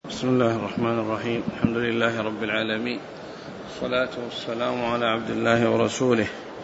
بسم الله الرحمن الرحيم. الحمد لله رب العالمين، والصلاة والسلام على عبد الله ورسوله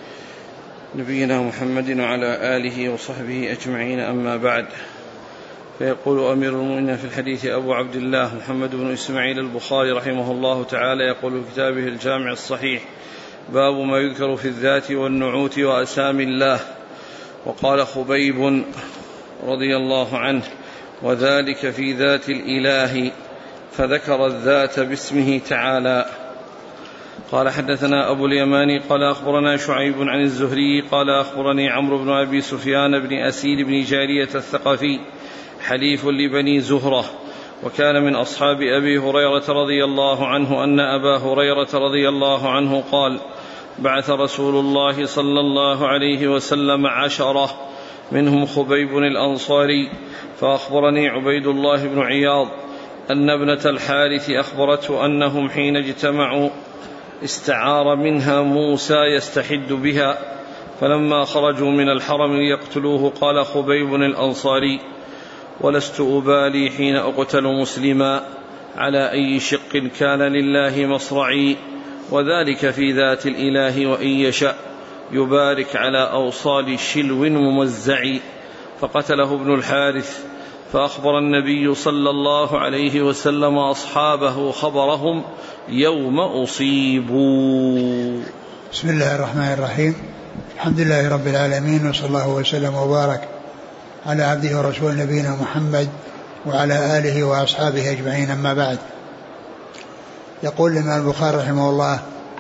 نبينا محمد وعلى آله وصحبه أجمعين، أما بعد. فيقول أمير المؤمنين في الحديث أبو عبد الله محمد بن إسماعيل البخاري رحمه الله تعالى، يقول في كتابه الجامع الصحيح: باب ما يذكر في الذات والنعوت وأسامي الله. وقال خبيب رضي الله عنه: وذلك في ذات الإله، فذكر الذات باسمه تعالى. قال: حدثنا أبو اليماني قال أخبرنا شعيب عن الزهري قال أخبرني عمرو بن أبي سفيان بن أسيد بن جارية الثقفي حليف لبني زهرة، وكان من أصحاب أبي هريرة رضي الله عنه، أن أبا هريرة رضي الله عنه قال: بعث رسول الله صلى الله عليه وسلم 10 منهم خبيب الأنصاري. فأخبرني عبيد الله بن عياض أن ابنة الحارث أخبرته أنهم حين اجتمعوا استعار منها موسى يستحد بها، فلما خرجوا من الحرم ليقتلوه قال خبيب الأنصاري: ولست أبالي حين أقتل مسلما على أي شق كان لله مصرعي، وذلك في ذات الإله، وإن يشأ يبارك على أوصال شلو ممزع. فقتله ابن الحارث، فأخبر النبي صلى الله عليه وسلم أصحابه خبرهم يوم أصيبوا. بسم الله الرحمن الرحيم. الحمد لله رب العالمين، وصلى الله وسلم وبارك على عبده ورسوله نبينا محمد وعلى آله وأصحابه أجمعين، أما بعد. يقول الإمام البخاري رحمه الله: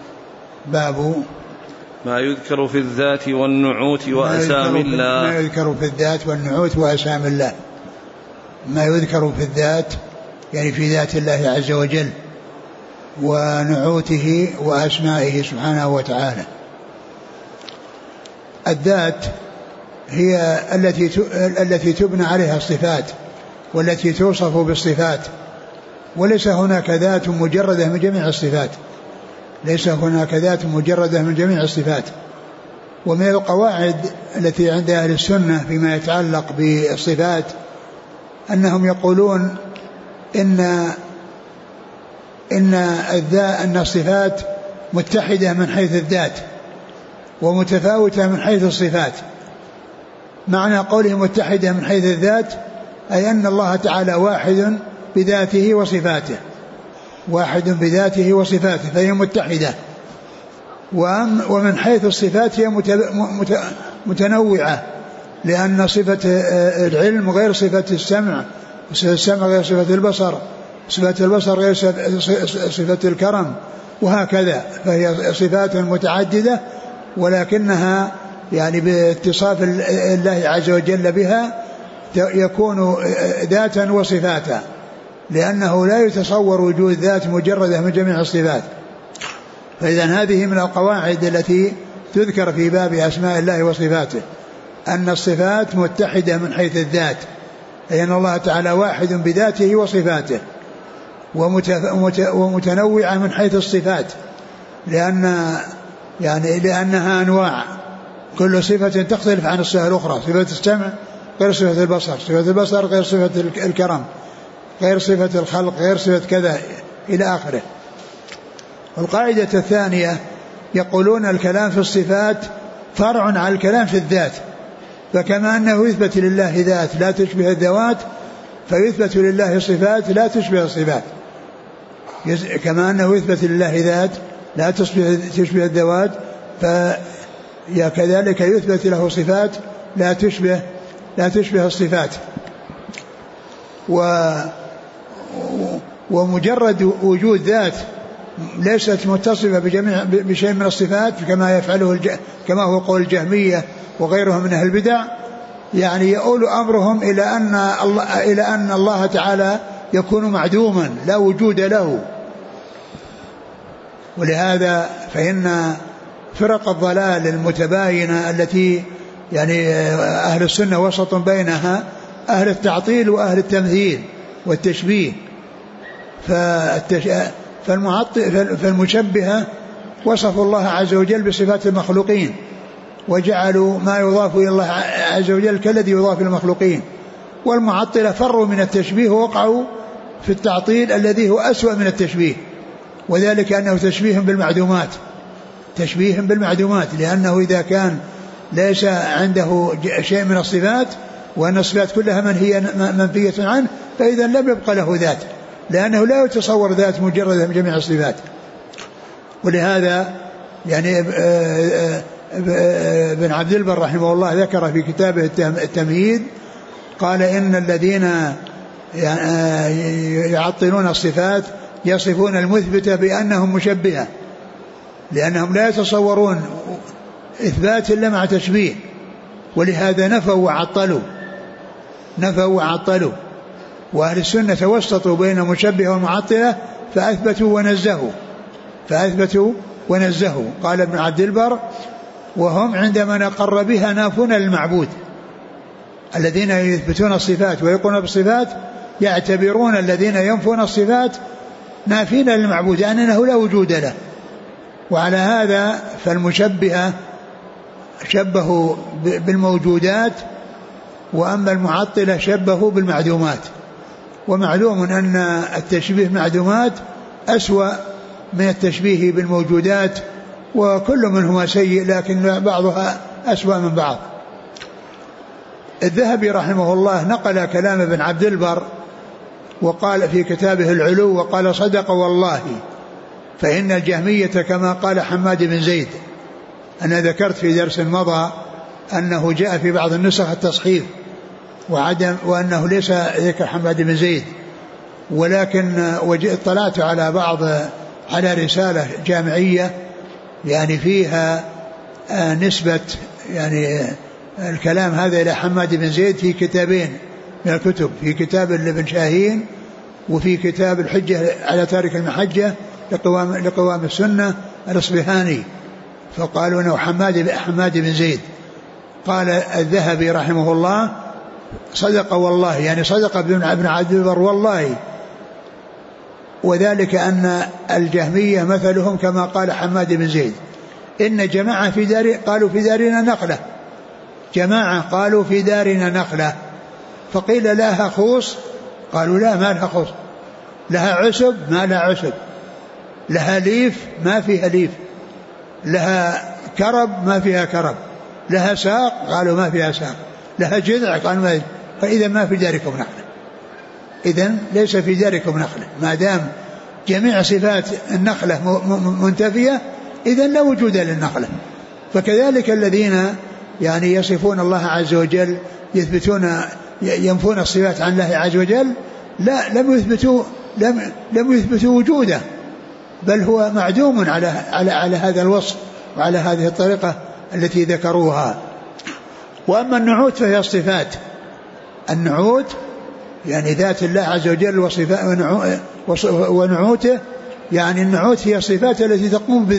باب ما يذكر في الذات والنعوت وأسامي الله. ما يذكر في الذات والنعوت وأسامي الله. ما يذكر في الذات يعني في ذات الله عز وجل، ونعوته وأسمائه سبحانه وتعالى. الذات هي التي تبنى عليها الصفات والتي توصف بالصفات، وليس هناك ذات مجردة من جميع الصفات، ليس هناك ذات مجردة من جميع الصفات. ومن القواعد التي عند أهل السنة فيما يتعلق بالصفات أنهم يقولون إن الصفات متحدة من حيث الذات ومتفاوتة من حيث الصفات. معنى قوله متحدة من حيث الذات أي أن الله تعالى واحد بذاته وصفاته، واحد بذاته وصفاته، فهي متحدة. ومن حيث الصفات هي متنوعة، لأن صفة العلم غير صفة السمع، وصفة السمع غير صفة البصر، صفة البصر غير صفة الكرم، وهكذا. فهي صفات متعددة، ولكنها يعني باتصاف الله عز وجل بها يكون ذاتا وصفاتا، لأنه لا يتصور وجود ذات مجردة من جميع الصفات. فإذا هذه من القواعد التي تذكر في باب أسماء الله وصفاته، أن الصفات متحدة من حيث الذات، أي أن الله تعالى واحد بذاته وصفاته، ومتنوعة من حيث الصفات، لأنها أنواع، كل صفة تختلف عن الصفة الأخرى. صفة السمع غير صفة البصر، صفة البصر غير صفة الكرم، غير صفة الخلق، غير صفة كذا إلى آخره. والقاعدة الثانية يقولون الكلام في الصفات فرع على الكلام في الذات، فكما أنه يثبت لله ذات لا تشبه الذوات، فيثبت لله صفات لا تشبه الصفات. كما أنه يثبت لله ذات لا تشبه الذوات، فكذلك يثبت له صفات لا تشبه الصفات. ومجرد وجود ذات ليست متصفة بشيء من الصفات، كما كما هو قول الجهمية وغيرهم من أهل البدع، يعني يؤول أمرهم إلى أن الله تعالى يكون معدوما لا وجود له. ولهذا فإن فرق الضلال المتباينة التي يعني أهل السنة وسط بينها أهل التعطيل وأهل التمثيل والتشبيه. فالمشبهة وصفوا الله عز وجل بصفات المخلوقين، وجعلوا ما يضاف إلى الله عز وجل كالذي يضاف إلى المخلوقين. والمعطلة فروا من التشبيه ووقعوا في التعطيل الذي هو أسوأ من التشبيه، وذلك أنه تشبيه بالمعدومات، تشبيه بالمعدومات، لأنه إذا كان ليس عنده شيء من الصفات وأن الصفات كلها منفية عنه، فإذا لم يبقى له ذات، لأنه لا يتصور ذات مجردة من جميع الصفات. ولهذا يعني ابن عبد البر رحمه الله ذكر في كتابه التمهيد، قال إن الذين يعطلون الصفات يصفون المثبتة بأنهم مشبهة، لأنهم لا يتصورون إثبات إلا مع تشبيه، ولهذا نفوا وعطلوا. وأهل السنة توسطوا بين المشبهة والمعطلة فأثبتوا ونزهوا. قال ابن عبد البر: وهم عندما نقر بها نافون للمعبود. الذين يثبتون الصفات ويقولون بالصفات يعتبرون الذين ينفون الصفات نافين للمعبود، أنه لا وجود له. وعلى هذا فالمشبهة شبهوا بالموجودات، وأما المعطلة شبهوا بالمعدومات. ومعلوم أن التشبيه معدومات أسوأ من التشبيه بالموجودات، وكل منهما سيء، لكن بعضها أسوأ من بعض. الذهبي رحمه الله نقل كلام ابن عبد البر وقال في كتابه العلو، وقال: صدق والله، فإن الجهمية كما قال حماد بن زيد. أنا ذكرت في درس مضى أنه جاء في بعض النسخ التصحيف وأنه ليس ذكر حماد بن زيد، ولكن اطلعت على رسالة جامعية يعني فيها نسبة يعني الكلام هذا إلى حماد بن زيد في كتابين من الكتب، في كتاب لابن شاهين وفي كتاب الحجة على تارك المحجة لقوام السنة الأصبهاني، فقالوا أنه حماد بن زيد. قال الذهبي رحمه الله: صدق والله، يعني صدق ابن عبد البر والله، وذلك أن الجهمية مثلهم كما قال حماد بن زيد. إن جماعة قالوا في دارنا نخلة، جماعة قالوا في دارنا نخلة، فقيل لها خوص، قالوا لا، ما لها خوص، لها عسب، ما لها عسب، لها ليف، ما فيها ليف، لها كرب، ما فيها كرب، لها ساق، قالوا ما فيها ساق، لها جذع، قالوا ما. فإذا ما في داركم نخلة، إذن ليس في داركم نخلة، ما دام جميع صفات النخلة منتفية إذن لا وجود للنخلة. فكذلك الذين يعني يصفون الله عز وجل ينفون الصفات عن الله عز وجل، لا لم يثبتوا وجوده، بل هو معدوم على هذا الوصف وعلى هذه الطريقة التي ذكروها. وأما النعوت فهي الصفات، النعوت يعني ذات الله عز وجل ونعوته، يعني النعوت هي الصفات التي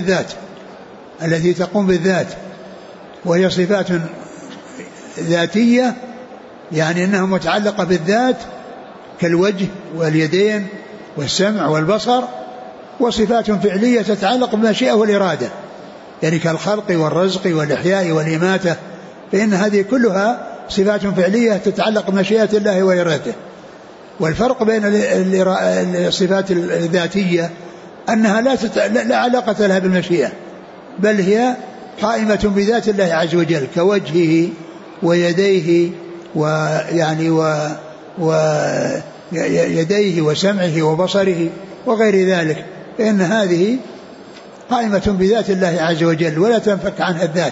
تقوم بالذات، وهي صفات ذاتية، يعني أنها متعلقة بالذات كالوجه واليدين والسمع والبصر، وصفات فعلية تتعلق بالمشيئة والإرادة، يعني كالخلق والرزق والإحياء والإماتة، فإن هذه كلها صفات فعلية تتعلق بمشيئة الله وإرادته. والفرق بين الصفات الذاتية أنها لا علاقة لها بالمشيئة، بل هي قائمة بذات الله عز وجل كوجهه ويديه ويديه وسمعه وبصره وغير ذلك، فإن هذه قائمة بذات الله عز وجل ولا تنفك عنها الذات.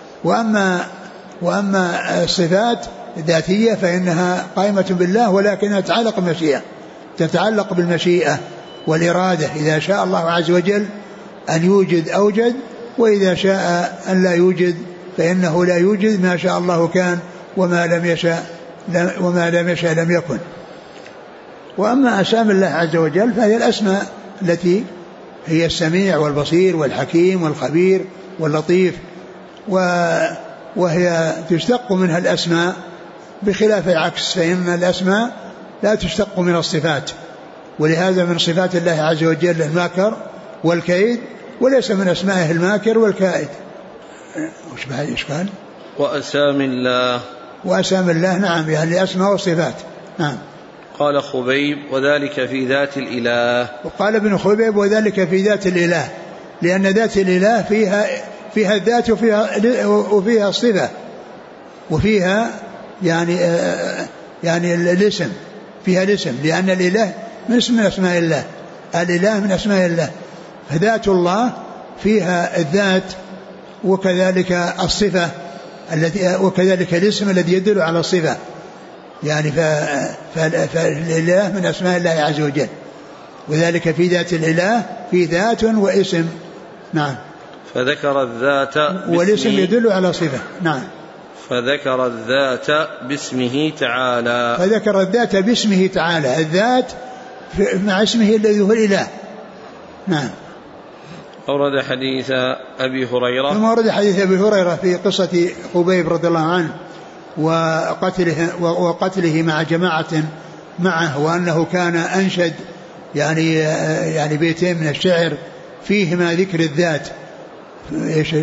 وأما الصفات الذاتية فإنها قائمة بالله، ولكنها تتعلق بالمشيئة والإرادة، إذا شاء الله عز وجل أن يوجد أوجد، وإذا شاء أن لا يوجد فإنه لا يوجد، ما شاء الله كان وما لم يشاء لم يكن. وأما أسماء الله عز وجل فهي الأسماء التي هي السميع والبصير والحكيم والخبير واللطيف، وهي تشتق منها الأسماء، بخلاف العكس، فإن الأسماء لا تشتق من الصفات، ولهذا من صفات الله عز وجل الماكر والكيد، وليس من أسمائه الماكر والكائد. وش بعد إشكال؟ وأسام الله، نعم، يعني أسماء وصفات. نعم. قال خبيب وذلك في ذات الإله. وقال ابن خبيب وذلك في ذات الإله، لأن ذات الإله فيها الذات وفيها الصفة وفيها يعني الاسم، فيها الاسم، لأن الإله من أسماء الله، الإله من أسماء الله، فذات الله فيها الذات وكذلك الصفة وكذلك الاسم الذي يدل على الصفة، يعني فالإله من أسماء الله عز وجل، وذلك في ذات الإله في ذات واسم. نعم. فذكر الذات والاسم يدل على صفة. نعم. فذكر الذات باسمه تعالى. فذكر الذات باسمه تعالى، الذات مع اسمه الذي هو الإله. نعم. أورد حديث أبي هريرة. ثم أورد حديث أبي هريرة في قصة خبيب رضي الله عنه وقتله مع جماعة معه، وأنه كان أنشد يعني بيتين من الشعر فيهما ذكر الذات. إيش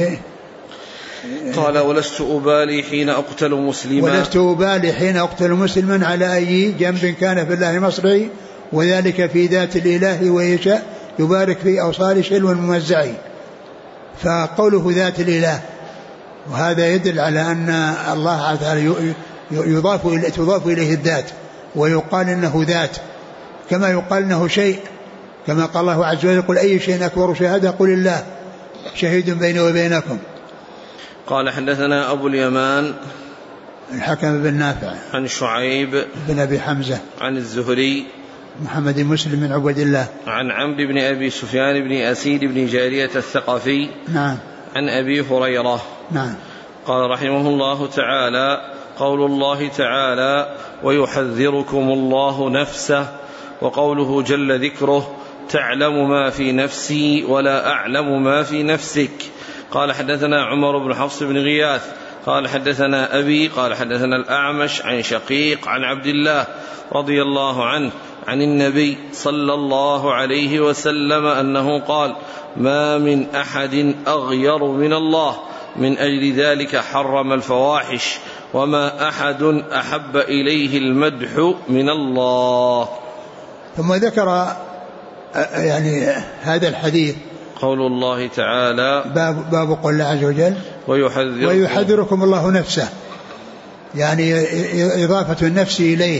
قال ولست أبالي حين أقتل مسلما، ولست أبالي حين أقتل مسلما على أي جنب كان في الله مصرعي، وذلك في ذات الإله ويشاء يبارك في أوصال شلو الممزعي. فقوله ذات الإله، وهذا يدل على أن الله تعالى تضاف إليه الذات، ويقال إنه ذات كما يقال إنه شيء، كما قال الله عز وجل قل أي شيء أكبر شهادة قل الله شهيد بيني وبينكم. قال حدثنا أبو اليمان الحكم بن نافع عن شعيب بن أبي حمزة عن الزهري محمد مسلم بن عبد الله عن عمرو بن أبي سفيان بن أسيد بن جارية الثقفي. نعم. عن أبي هريرة. نعم. قال رحمه الله تعالى قول الله تعالى ويحذركم الله نفسه، وقوله جل ذكره تعلم ما في نفسي ولا أعلم ما في نفسك. قال حدثنا عمر بن حفص بن غياث قال حدثنا أبي قال حدثنا الأعمش عن شقيق عن عبد الله رضي الله عنه عن النبي صلى الله عليه وسلم أنه قال ما من أحد أغير من الله، من أجل ذلك حرم الفواحش، وما أحد أحب إليه المدح من الله. ثم ذكر يعني هذا الحديث قول الله تعالى باب قول الله عز وجل ويحذركم الله نفسه، يعني إضافة النفس إليه،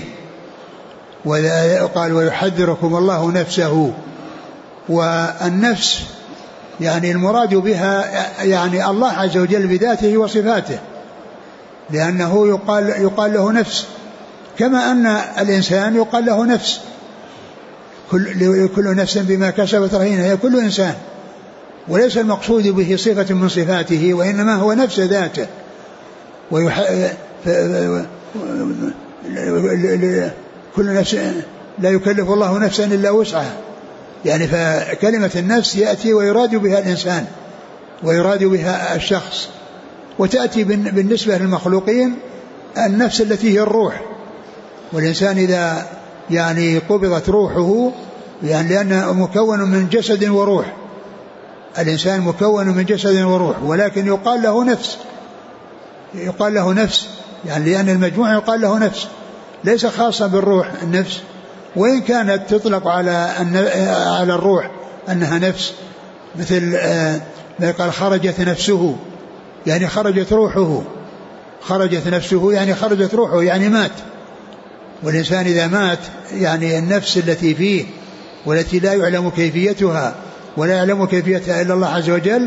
وقال ويحذركم الله نفسه، والنفس يعني المراد بها يعني الله عز وجل بذاته وصفاته، لأنه يقال له نفس، كما أن الإنسان يقال له نفس، كل نفس بما كسبت رهينة، هي كل إنسان، وليس المقصود به صفة من صفاته، وإنما هو نفس ذاته. كل نفس لا يكلف الله نفسا إلا وسعها، يعني فكلمة النفس يأتي ويراد بها الإنسان ويراد بها الشخص، وتأتي بالنسبة للمخلوقين النفس التي هي الروح، والإنسان إذا يعني قبضت روحه، يعني لأنه مكون من جسد وروح، الإنسان مكون من جسد وروح، ولكن يقال له نفس يعني لأن المجموع يقال له نفس، ليس خاصا بالروح النفس، وإن كانت تطلق على الروح أنها نفس، مثل ما قال خرجت نفسه، يعني خرجت روحه، خرجت نفسه يعني خرجت روحه، يعني مات. والإنسان إذا مات يعني النفس التي فيه والتي لا يعلم كيفيتها ولا يعلم كيفيتها إلا الله عز وجل،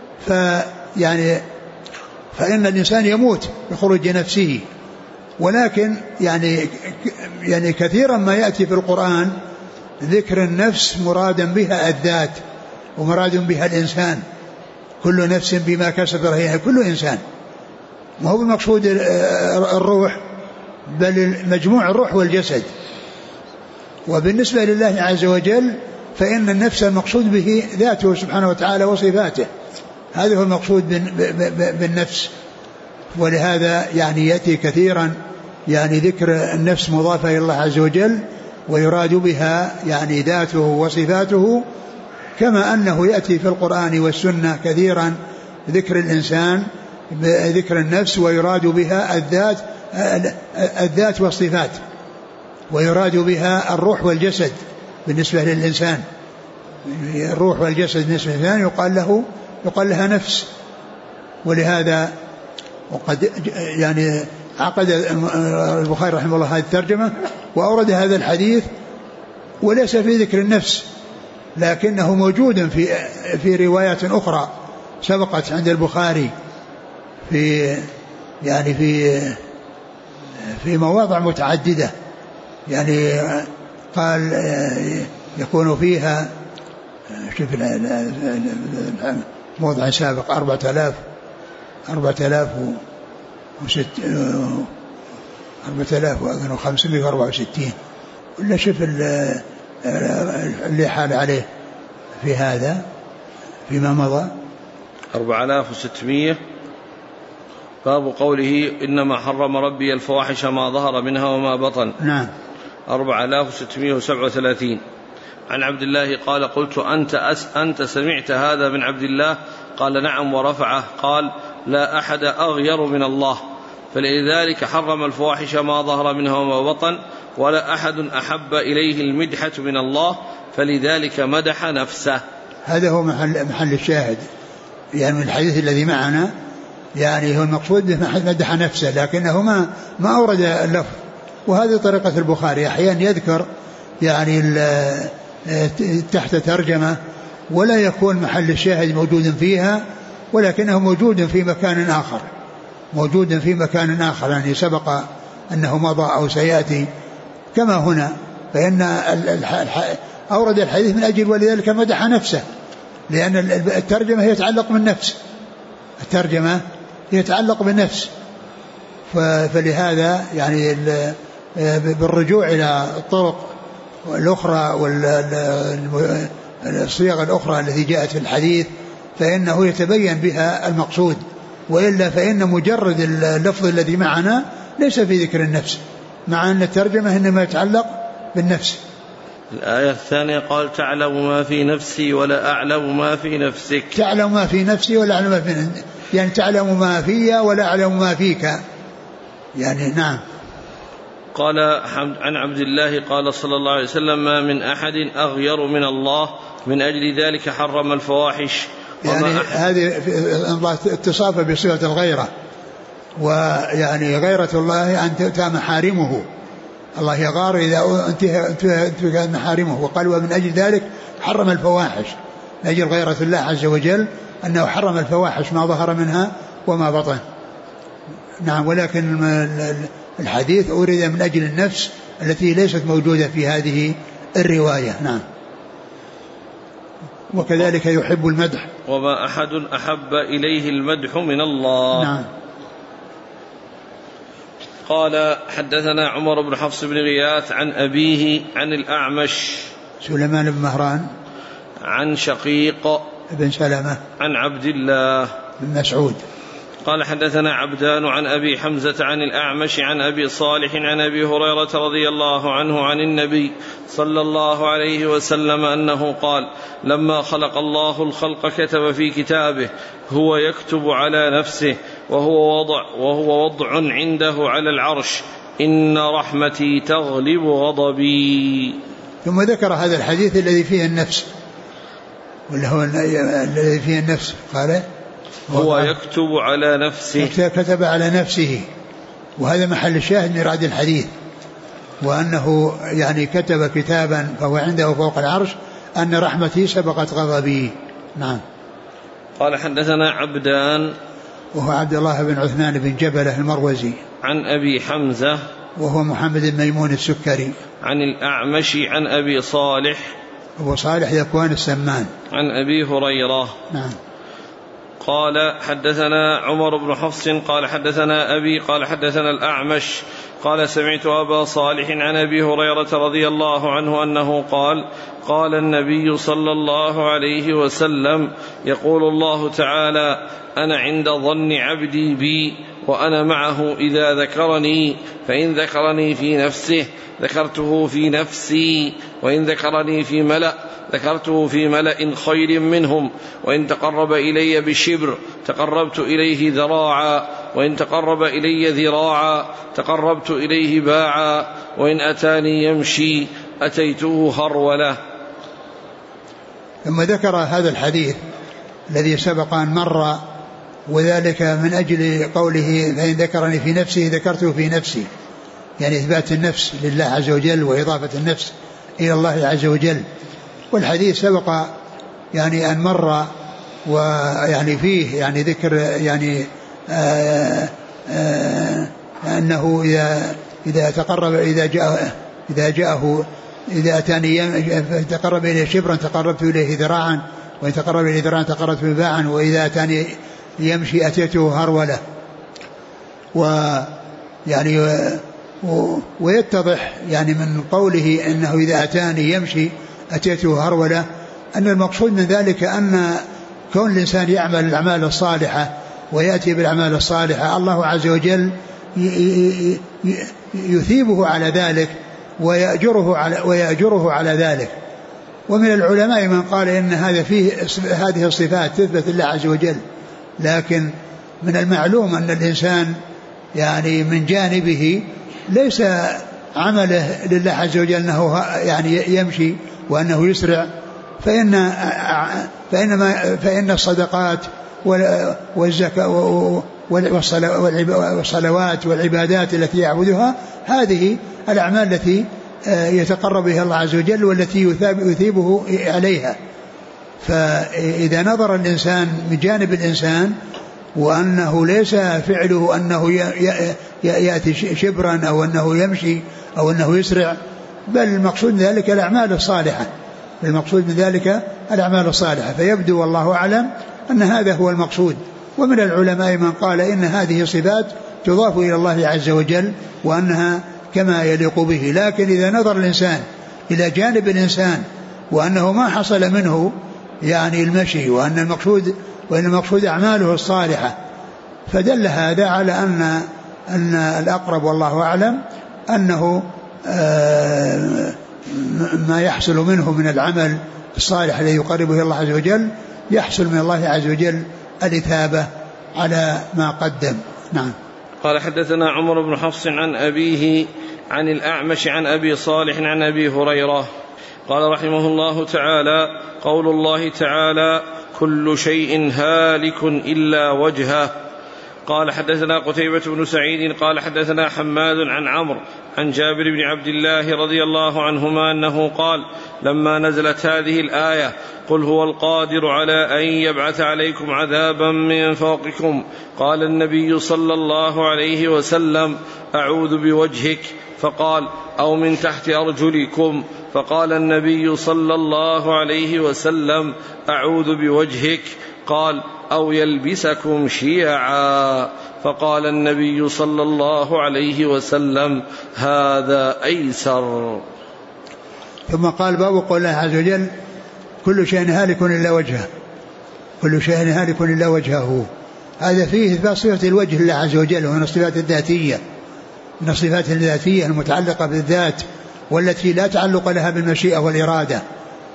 فإن الإنسان يموت بخروج نفسه. ولكن يعني كثيرا ما يأتي في القرآن ذكر النفس مرادا بها الذات ومراد بها الإنسان، كل نفس بما كسبت رهينة، كل إنسان، ما هو المقصود الروح، بل مجموع الروح والجسد. وبالنسبة لله عز وجل فإن النفس المقصود به ذاته سبحانه وتعالى وصفاته، هذا هو المقصود بالنفس. ولهذا يعني يأتي كثيرا يعني ذكر النفس مضافة إلى الله عز وجل، ويراد بها يعني ذاته وصفاته، كما أنه يأتي في القرآن والسنة كثيرا ذكر الإنسان ذكر النفس ويراد بها الذات والصفات، ويراد بها الروح والجسد بالنسبة للإنسان، الروح والجسد بالنسبة للإنسان يقال لها نفس. ولهذا وقد يعني عقد البخاري رحمه الله هذه الترجمة وأورد هذا الحديث وليس في ذكر النفس، لكنه موجود في روايات أخرى سبقت عند البخاري في يعني في مواضع متعددة. يعني قال يكون فيها شوف موضع سابق 4564 ولا شوف اللي حال عليه في هذا فيما مضى 4600. باب قوله إنما حرم ربي الفواحش ما ظهر منها وما بطن. نعم. 4637. عن عبد الله قال قلت أنت سمعت هذا من عبد الله؟ قال نعم ورفعه. قال لا أحد أغير من الله، فلذلك حرم الفواحش ما ظهر منها وما بطن، ولا أحد أحب إليه المدحة من الله، فلذلك مدح نفسه. هذا هو محل الشاهد يعني من الحديث الذي معنا، يعني هو المقصود مدح نفسه، لكنه ما أورد اللفظ. وهذه طريقة البخاري، أحيانا يذكر يعني تحت ترجمة ولا يكون محل الشاهد موجود فيها، ولكنه موجود في مكان آخر يعني سبق أنه مضى أو سيأتي كما هنا. فإن أورد الحديث من أجل ولذلك مدح نفسه، لأن الترجمة يتعلق بالنفس. فلهذا يعني بالرجوع إلى الطرق الأخرى والصيغ الأخرى التي جاءت في الحديث فإنه يتبين بها المقصود، وإلا فإن مجرد اللفظ الذي معنا ليس في ذكر النفس، مع أن الترجمة إنما يتعلق بالنفس. الآية الثانية قال تعلم ما في نفسي ولا أعلم ما في نفسك. تعلم ما في نفسي ولا أعلم ما في نفسك، يعني تعلم ما في ولا أعلم ما فيك يعني. نعم. قال عن عبد الله قال صلى الله عليه وسلم ما من أحد أغير من الله، من أجل ذلك حرم الفواحش. يعني هذه اتصافه بصيغة الغيرة، ويعني غيرة الله أن تؤتى محارمه، الله يغار إذا انتهى محارمه. وقال ومن أجل ذلك حرم الفواحش، من أجل غيرة الله عز وجل أنه حرم الفواحش ما ظهر منها وما بطن. نعم. ولكن الحديث أورد من أجل النفس التي ليست موجودة في هذه الرواية. نعم. وكذلك يحب المدح، وما أحد أحب إليه المدح من الله. نعم. قال حدثنا عمر بن حفص بن غياث عن أبيه عن الأعمش سليمان بن مهران عن شقيق بن سلمة عن عبد الله بن مسعود قال حدثنا عبدان عن أبي حمزة عن الأعمش عن أبي صالح عن أبي هريرة رضي الله عنه عن النبي صلى الله عليه وسلم أنه قال لما خلق الله الخلق كتب في كتابه هو يكتب على نفسه وهو وضع عنده على العرش إن رحمتي تغلب غضبي. ثم ذكر هذا الحديث الذي فيه النفس، ولا هو الذي فيه النفس قال هو يكتب على نفسه، كتب على نفسه، وهذا محل الشاهد من راد الحديث، وأنه يعني كتب كتابا فهو عنده فوق العرش أن رحمتي سبقت غضبي. نعم. قال حدثنا عبدان وهو عبد الله بن عثمان بن جبلة المروزي عن أبي حمزة وهو محمد بن ميمون السكري عن الأعمش عن أبي صالح أبو صالح ذكوان السمان عن أبي هريرة. نعم. قال حدثنا عمر بن حفص قال حدثنا أبي قال حدثنا الأعمش قال سمعت أبا صالح عن أبي هريرة رضي الله عنه أنه قال قال النبي صلى الله عليه وسلم يقول الله تعالى أنا عند ظن عبدي بي وأنا معه إذا ذكرني، فإن ذكرني في نفسه ذكرته في نفسي، وإن ذكرني في ملأ ذكرته في ملأ خير منهم، وإن تقرب إلي بشبر تقربت إليه ذراعا، وإن تقرب إلي ذراعا تقربت إليه باعا، وإن أتاني يمشي أتيته هرولة. ثم ذكر هذا الحديث الذي سبق أن مر، وذلك من أجل قوله فإن ذكرني في نفسه ذكرته في نفسي، يعني إثبات النفس لله عز وجل وإضافة النفس إلى الله عز وجل. والحديث سبق يعني أن مر، ويعني فيه يعني ذكر يعني أنه إذا تقرب إذا أتاني تقرب إليه شبرا تقربت إليه ذراعا، وإن تقرب إليه ذراعا تقربت إليه باعا، وإذا أتاني يمشي أتيته هرولة. ويعني ويتضح يعني من قوله إنه إذا أتاني يمشي أتيته هرولة أن المقصود من ذلك أن كون الإنسان يعمل الأعمال الصالحة ويأتي بالأعمال الصالحة الله عز وجل يثيبه على ذلك ويأجره على ذلك. ومن العلماء من قال إن هذه الصفات تثبت لله عز وجل، لكن من المعلوم أن الإنسان يعني من جانبه ليس عمله لله عز وجل أنه يعني يمشي وأنه يسرع، فإن الصدقات والزكاة والصلوات والعبادات التي يعبدها هذه الأعمال التي يتقرب بها الله عز وجل والتي يثيبه عليها. فإذا نظر الإنسان من جانب الإنسان وأنه ليس فعله أنه يأتي شبرا أو أنه يمشي أو أنه يسرع، بل المقصود من ذلك الأعمال الصالحة، فيبدو والله أعلم أن هذا هو المقصود. ومن العلماء من قال إن هذه صفات تضاف إلى الله عز وجل وأنها كما يليق به، لكن إذا نظر الإنسان إلى جانب الإنسان وأنه ما حصل منه يعني المشي وأن المقصود أعماله الصالحة، فدل هذا على أن الأقرب والله أعلم أنه ما يحصل منه من العمل الصالح الذي يقربه إلى الله عز وجل يحصل من الله عز وجل الإثابة على ما قدم. نعم. قال حدثنا عمر بن حفص عن أبيه عن الأعمش عن أبي صالح عن أبي هريرة قال رحمه الله تعالى: قول الله تعالى: كل شيء هالك إلا وجهه. قال حدثنا قتيبة بن سعيد قال حدثنا حماد عن عمرو عن جابر بن عبد الله رضي الله عنهما أنه قال: لما نزلت هذه الآية: قل هو القادر على أن يبعث عليكم عذابا من فوقكم، قال النبي صلى الله عليه وسلم: أعوذ بوجهك، فقال: أو من تحت أرجلكم، فقال النبي صلى الله عليه وسلم: أعوذ بوجهك، قال: أو يلبسكم شيعا، فقال النبي صلى الله عليه وسلم: هذا أيسر. ثم قال: باب قول الله عز وجل: كل شيء هالك إلا وجهه. كل شيء هالك إلا وجهه، هذا فيه إثبات صفة الوجه لله عز وجل، ومن الصفات الذاتية، من الصفات الذاتية المتعلقة بالذات والتي لا تعلق لها بالمشيئة والإرادة.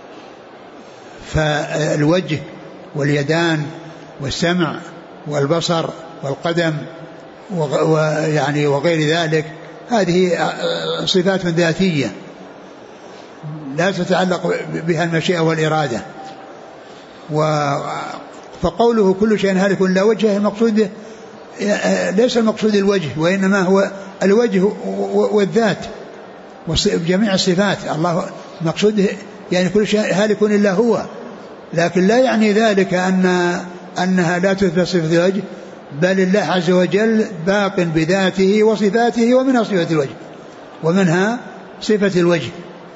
فالوجه واليدان والسمع والبصر والقدم وغير ذلك هذه صفات ذاتية لا تتعلق بها المشيئة والإرادة. فقوله كل شيء هالك إلا وجهه المقصود ليس المقصود الوجه، وإنما هو الوجه والذات وجميع الصفات. الله مقصود يعني كل شيء هالك إلا هو، لكن لا يعني ذلك أنها لا تثبت صفة الوجه، بل الله عز وجل باق بذاته وصفاته، ومنها صفة الوجه ومنها صفة الوجه.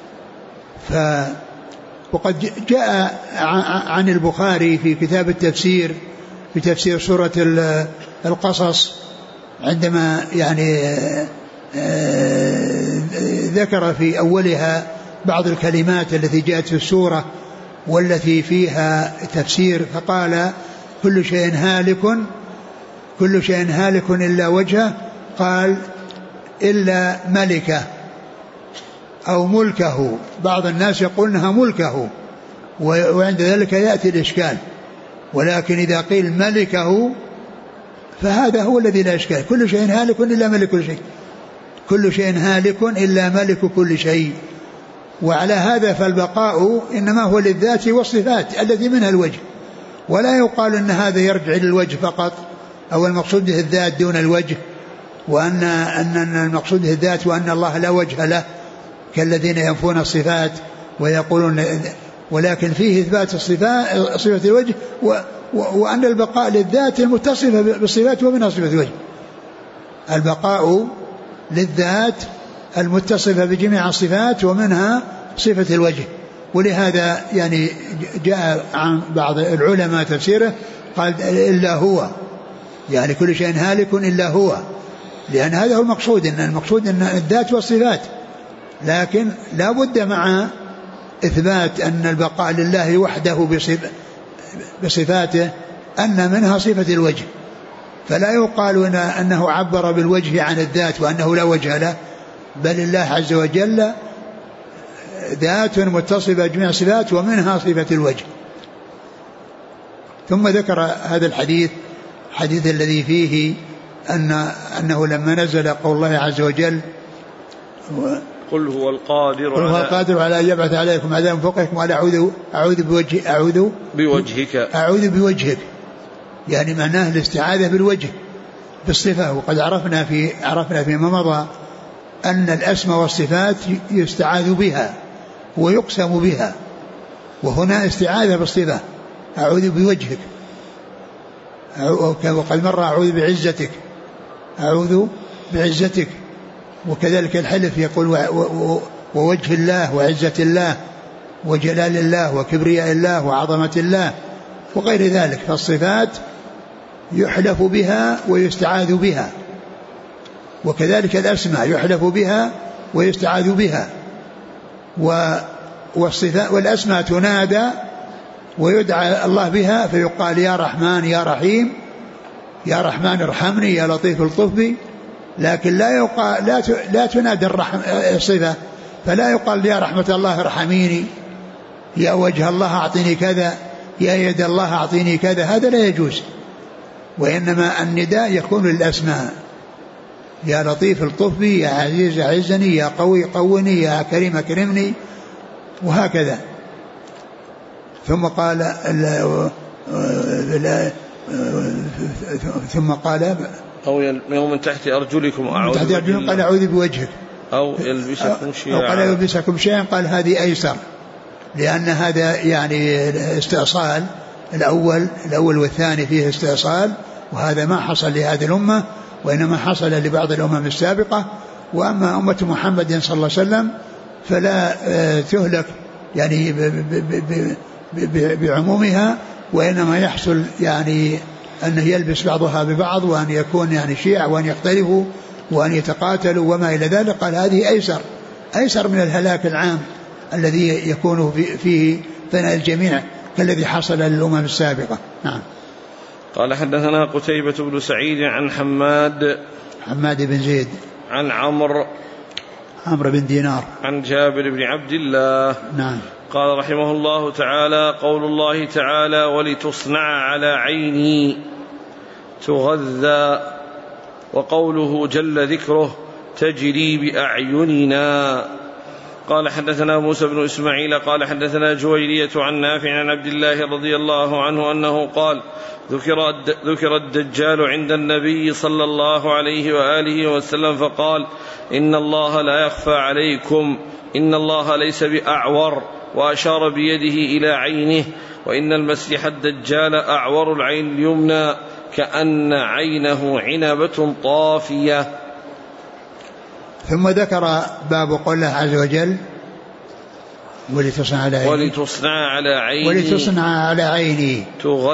وقد جاء عن البخاري في كتاب التفسير في تفسير سورة القصص عندما يعني ذكر في أولها بعض الكلمات التي جاءت في السورة والتي فيها تفسير، فقال: كل شيء هالك إلا وجهه، قال: إلا ملكه أو ملكه. بعض الناس يقولونها ملكه، وعند ذلك يأتي الإشكال، ولكن إذا قيل ملكه فهذا هو الذي لا إشكال. كل شيء هالك إلا ملك كل شيء، كل شيء هالك إلا ملك كل شيء. وعلى هذا فالبقاء إنما هو للذات والصفات التي منها الوجه، ولا يقال أن هذا يرجع للوجه فقط أو المقصود به الذات دون الوجه، وأن المقصود به الذات وأن الله لا وجه له كالذين ينفون الصفات ويقولون، ولكن فيه إثبات صفة الوجه وأن البقاء للذات المتصفة بالصفات ومنها صفة الوجه. البقاء للذات المتصفة بجميع الصفات ومنها صفة الوجه. ولهذا يعني جاء عن بعض العلماء تفسيره قال إلا هو، يعني كل شيء هالك إلا هو، لأن هذا هو المقصود، إن المقصود أن الذات والصفات، لكن لا بد مع إثبات أن البقاء لله وحده بصفاته أن منها صفة الوجه، فلا يقال أنه عبر بالوجه عن الذات وأنه لا وجه له، بل الله عز وجل ذات متصفة بجميع الصفات ومنها صفة الوجه. ثم ذكر هذا الحديث الذي فيه أنه لما نزل قول الله عز وجل قل هو القادر على أن يبعث عليكم عذابا فوقكم ولا أعوذ بوجهك، يعني معناه الاستعاذة بالوجه بالصفة. وقد عرفنا فيما مضى أن الأسماء والصفات يستعاذ بها ويقسم بها، وهنا استعاذة بالصفة أعوذ بوجهك، وقد مر أعوذ بعزتك، وكذلك الحلف يقول ووجه الله وعزة الله وجلال الله وكبرياء الله وعظمة الله وغير ذلك. فالصفات يحلف بها ويستعاذ بها، وكذلك الأسماء يحلف بها ويستعاذ بها، والأسماء تنادى ويدعى الله بها فيقال يا رحمن يا رحيم، يا رحمن ارحمني، يا لطيف الطف بي، لكن لا تنادى الصفة، فلا يقال يا رحمة الله ارحميني، يا وجه الله أعطيني كذا، يا يد الله أعطيني كذا، هذا لا يجوز. وإنما النداء يكون للأسماء، يا لطيف الطف بي، يا عزيز أعزني، يا قوي قوني، يا كريم أكرمني، وهكذا. ثم قال أو يوم تحت أرجلكم قال أعوذ بوجهك، أو يلبسكم شيئا، أو قال يلبسكم شيئا، قال هذه أيسر، لأن هذا يعني استئصال، الأول والثاني فيه استئصال، وهذا ما حصل لهذه الأمة، وإنما حصل لبعض الأمم السابقة. وأما أمة محمد صلى الله عليه وسلم فلا تهلك يعني بعمومها، وإنما يحصل يعني أنه يلبس بعضها ببعض، وأن يكون يعني شيع، وأن يختلفوا وأن يتقاتلوا وما إلى ذلك. قال هذه أيسر من الهلاك العام الذي يكون فيه فناء الجميع كالذي حصل للأمم السابقة. نعم. قال حدثنا قتيبة بن سعيد عن حماد بن زيد عن عمرو بن دينار عن جابر بن عبد الله. نعم. قال رحمه الله تعالى: قول الله تعالى: ولتصنع على عيني تغذى، وقوله جل ذكره: تجري بأعيننا. قال حدثنا موسى بن إسماعيل قال حدثنا جويرية عن نافع عن عبد الله رضي الله عنه أنه قال: ذكر الدجال عند النبي صلى الله عليه وآله وسلم فقال: إن الله لا يخفى عليكم، إن الله ليس بأعور، وأشار بيده إلى عينه، وإن المسيح الدجال أعور العين اليمنى كأن عينه عنبة طافية. ثم ذكر باب قول الله عز وجل: ولتصنع على عيني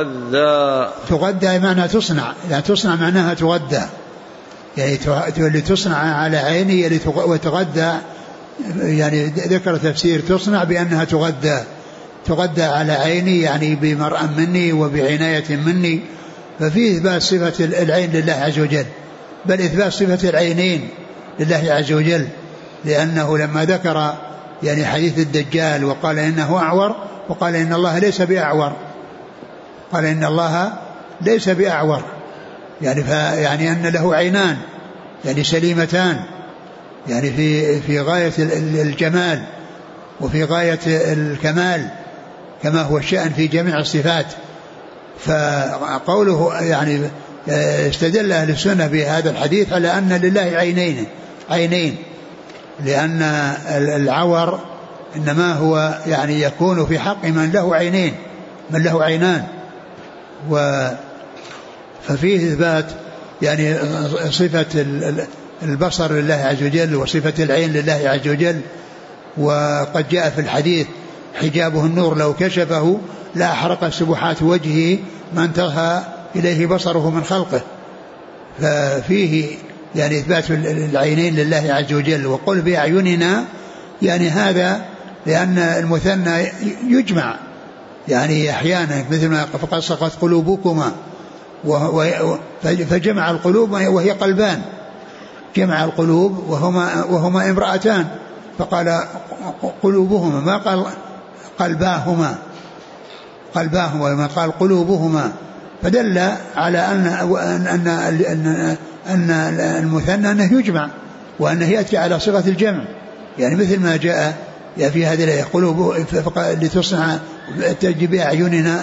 تغذى معنى تصنع، يعني تصنع معناها تغذى، يعني لتصنع على عيني وتغذى، يعني ذكر تفسير تصنع بأنها تغذى على عيني، يعني بمرأة مني وبعناية مني. ففيه إثبات صفة العين لله عز وجل، بل إثبات صفة العينين لله عز وجل، لأنه لما ذكر يعني حديث الدجال وقال إنه أعور، وقال إن الله ليس بأعور، يعني أن له عينان يعني سليمتان، يعني في غاية الجمال وفي غاية الكمال كما هو الشأن في جميع الصفات. فقوله يعني استدل أهل السنة بهذا الحديث على أن لله عينين، لأن العور إنما هو يعني يكون في حق من له عينان. ففيه إثبات يعني صفة البصر لله عز وجل وصفة العين لله عز وجل. وقد جاء في الحديث حجابه النور لو كشفه لا أحرق سبحات وجهه ما انتهى إليه بصره من خلقه. ففيه يعني إثبات العينين لله عز وجل. وقل بأعيننا يعني هذا لأن المثنى يجمع يعني أحيانا مثل ما فقد سقط قلوبكما، فجمع القلوب وهي قلبان، جمع القلوب وهما امرأتان فقال قلوبهما ما قال قلباهما ما قال قلوبهما، فدل على أن المثنى أنه يجمع وأنه يأتي على صيغة الجمع، يعني مثل ما جاء في هذه الآية قلوب لتصنع تجي بأعيننا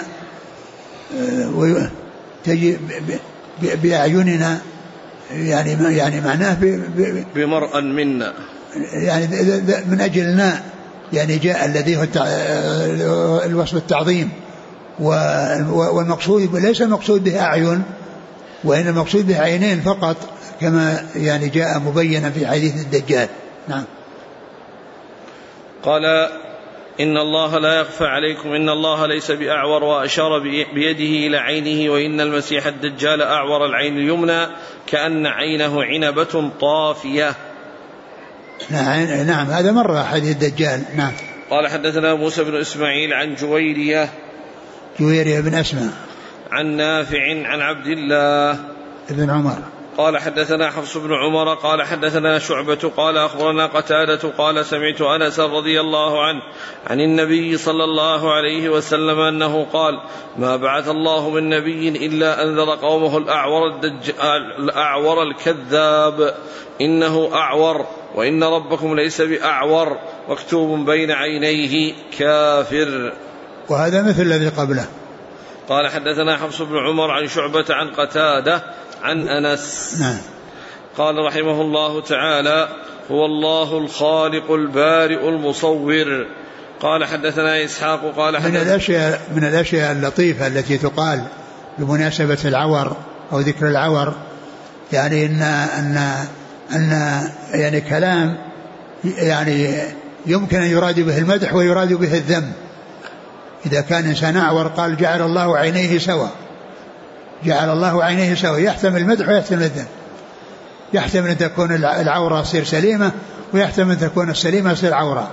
تجي بأعيننا يعني معناه بمرء منا، يعني من أجلنا، يعني جاء الذي هو الوصف التعظيم. والمقصود ليس المقصود به أعين، وإن المقصود به عينين فقط كما يعني جاء مبينا في حديث الدجال. نعم. قال إن الله لا يخفى عليكم إن الله ليس بأعور، وأشار بيده إلى عينه، وإن المسيح الدجال أعور العين اليمنى كأن عينه عنبة طافية. نعم هذا مرة حديث الدجال. نعم. قال حدثنا موسى بن إسماعيل عن جويرية بن أسماء عن نافع عن عبد الله بن عمر قال حدثنا حفص بن عمر قال حدثنا شعبة قال أخبرنا قتادة قال سمعت أنس رضي الله عنه عن النبي صلى الله عليه وسلم أنه قال ما بعث الله من نبي إلا أنذر قومه الأعور الكذاب إنه أعور وإن ربكم ليس بأعور مكتوب بين عينيه كافر. وهذا مثل الذي قبله. قال حدثنا حفص بن عمر عن شعبة عن قتادة عن أنس. نعم. قال رحمه الله تعالى هو الله الخالق البارئ المصور. قال حدثنا إسحاق قال من الأشياء اللطيفة التي تقال بمناسبة العور أو ذكر العور يعني أن يعني كلام يعني يمكن أن يراد به المدح ويراد به الذم. إذا كان إنسان أعور قال جعل الله عينيه سوا، جعل الله عينيه سوا، يحتمل المدح ويحتمل الذم، يحتمل أن تكون العورة تصير سليمة ويحتمل أن تكون السليمة تصير عورة.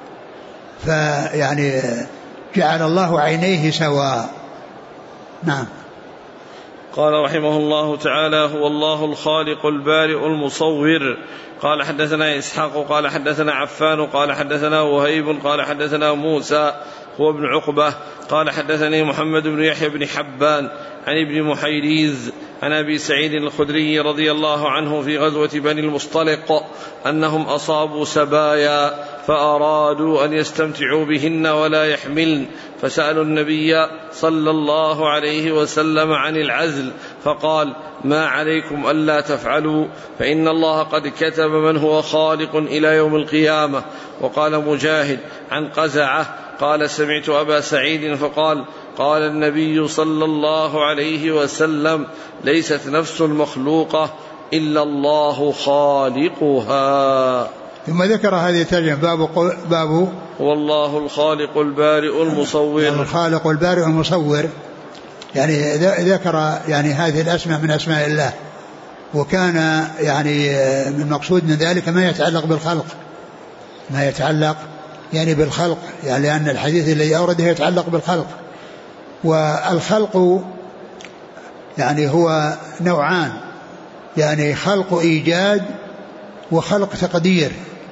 فيعني جعل الله عينيه سوا. نعم. قال رحمه الله تعالى هو الله الخالق البارئ المصور. قال حدثنا إسحاق قال حدثنا عفان قال حدثنا وهيب قال حدثنا موسى هو ابن عقبة قال حدثني محمد بن يحيى بن حبان عن ابن محيريز عن أبي سعيد الخدري رضي الله عنه في غزوة بني المصطلق أنهم أصابوا سبايا فأرادوا أن يستمتعوا بهن ولا يحملن، فسألوا النبي صلى الله عليه وسلم عن العزل فقال ما عليكم ألا تفعلوا فإن الله قد كتب من هو خالق إلى يوم القيامة. وقال مجاهد عن قزعة قال سمعت أبا سعيد فقال قال النبي صلى الله عليه وسلم ليست نفس مخلوقة إلا الله خالقها. ثم ذكر هذه الترجمة باب والله الخالق البارئ المصور. الخالق البارئ المصور يعني ذكر يعني هذه الأسماء من أسماء الله، وكان يعني من مقصود من ذلك ما يتعلق بالخلق، ما يتعلق يعني بالخلق، يعني لأن الحديث الذي أورده يتعلق بالخلق. والخلق يعني هو نوعان، يعني خلق إيجاد وخلق تقدير.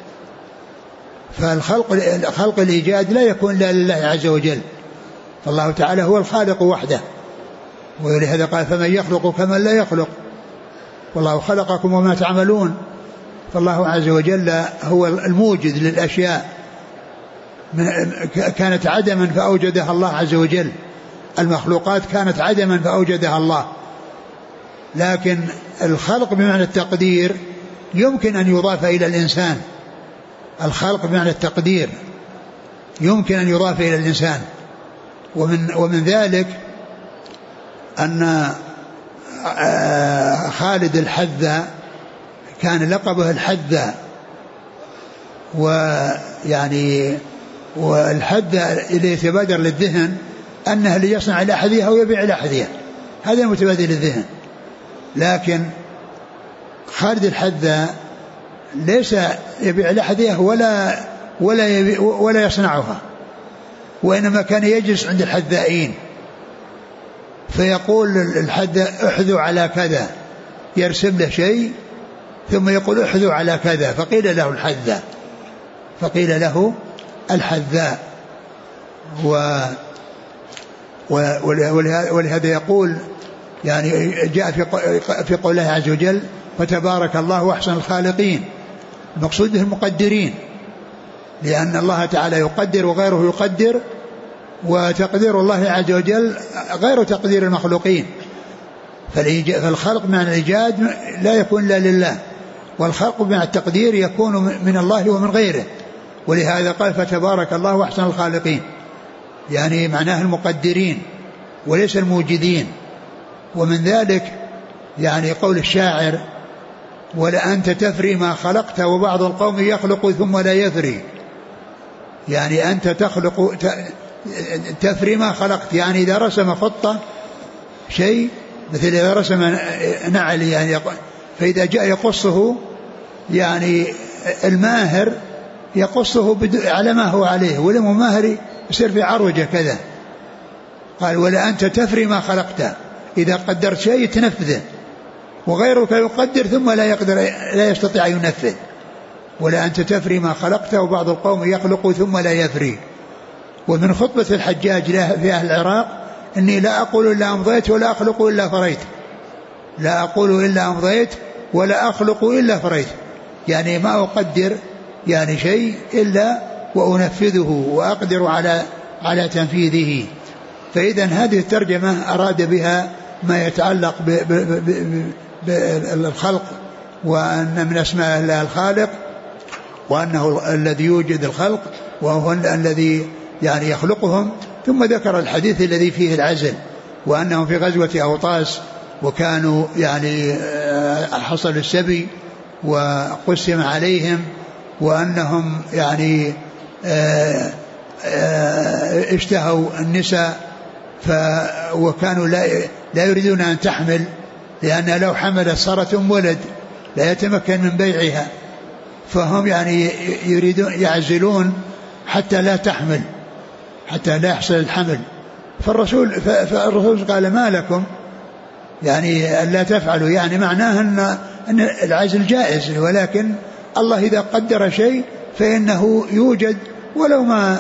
فالخلق الإيجاد لا يكون إلا لله عز وجل، فالله تعالى هو الخالق وحده، ولهذا قال فمن يخلق كمن لا يخلق. والله خلقكم وما تعملون. فالله عز وجل هو الموجد للأشياء، كانت عدما فأوجدها الله عز وجل، المخلوقات كانت عدما فأوجدها الله. لكن الخلق بمعنى التقدير يمكن أن يضاف إلى الإنسان، الخلق بمعنى التقدير يمكن أن يضاف إلى الإنسان. ومن ذلك أن خالد الحذا كان لقبه الحذا، ويعني والحذا اللي يتبادر للذهن أنه اللي يصنع الأحذية أو يبيع الأحذية، هذا المتبادر للذهن. لكن خالد الحذا ليس يبيع الأحذية ولا يصنعها، وإنما كان يجلس عند الحذائين فيقول الحذاء احذوا على كذا، يرسم له شيء ثم يقول احذوا على كذا، فقيل له الحذاء، فقيل له الحذاء. ولهذا يقول يعني جاء في قول الله عز وجل فتبارك الله أحسن الخالقين، المقصود به المقدرين، لأن الله تعالى يقدر وغيره يقدر، وتقدير الله عز وجل غير تقدير المخلوقين. فالخلق معنى الإيجاد لا يكون إلا لله، والخلق معنى التقدير يكون من الله ومن غيره. ولهذا قال فتبارك الله أحسن الخالقين، يعني معناه المقدرين وليس الموجدين. ومن ذلك يعني قول الشاعر ولأنت تفري ما خلقت وبعض القوم يخلق ثم لا يفري، يعني أنت تخلق تفري ما خلقت، يعني إذا رسم خطة شيء مثل إذا رسم نعل يعني، فإذا جاء يقصه يعني الماهر يقصه على ما هو عليه، والمماهر يصير في عروجة كذا. قال ولا أنت تفري ما خلقت، إذا قدرت شيء تنفذه، وغيرك يقدر ثم لا يستطيع ينفذ. ولا أنت تفري ما خلقت وبعض القوم يخلق ثم لا يفري. ومن خطبة الحجاج في أهل العراق إني لا أقول إلا أمضيت ولا أخلق إلا فريت، لا أقول إلا أمضيت ولا أخلق إلا فريت، يعني ما أقدر يعني شيء إلا وأنفذه وأقدر على تنفيذه. فإذا هذه الترجمة أراد بها ما يتعلق بالخلق، وأن من أسماء الله الخالق، وأنه الذي يوجد الخلق وهو الذي يعني يخلقهم. ثم ذكر الحديث الذي فيه العزل، وأنهم في غزوة أوطاس وكانوا يعني حصل السبي وقسم عليهم، وأنهم يعني اشتهوا النساء وكانوا لا يريدون أن تحمل، لأن لو حملت صارت ولد لا يتمكن من بيعها، فهم يعني يريدون يعزلون حتى لا تحمل، حتى لا يحصل الحمل. فالرسول قال ما لكم يعني ألا تفعلوا، يعني معناه أن العزل جائز، ولكن الله إذا قدر شيء فإنه يوجد ولو ما